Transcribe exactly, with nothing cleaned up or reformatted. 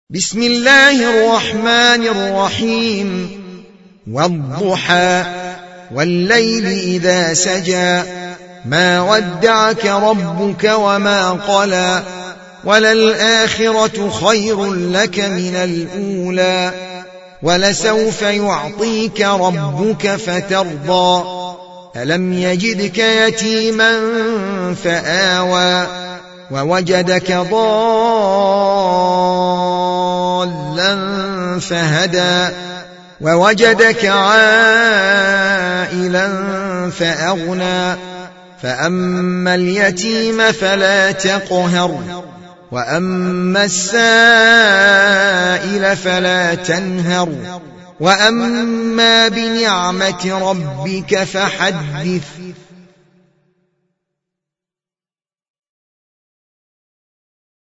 بسم الله الرحمن الرحيم والضحى والليل إذا سجى ما ودعك ربك وما قلى وللآخرة خير لك من الأولى ولسوف يعطيك ربك فترضى ألم يجدك يتيما فآوى ووجدك ضالا فهدى ووجدك عائلا فأغنى فأما اليتيم فلا تقهر وأما السائل فلا تنهر وأما بنعمة ربك فحدث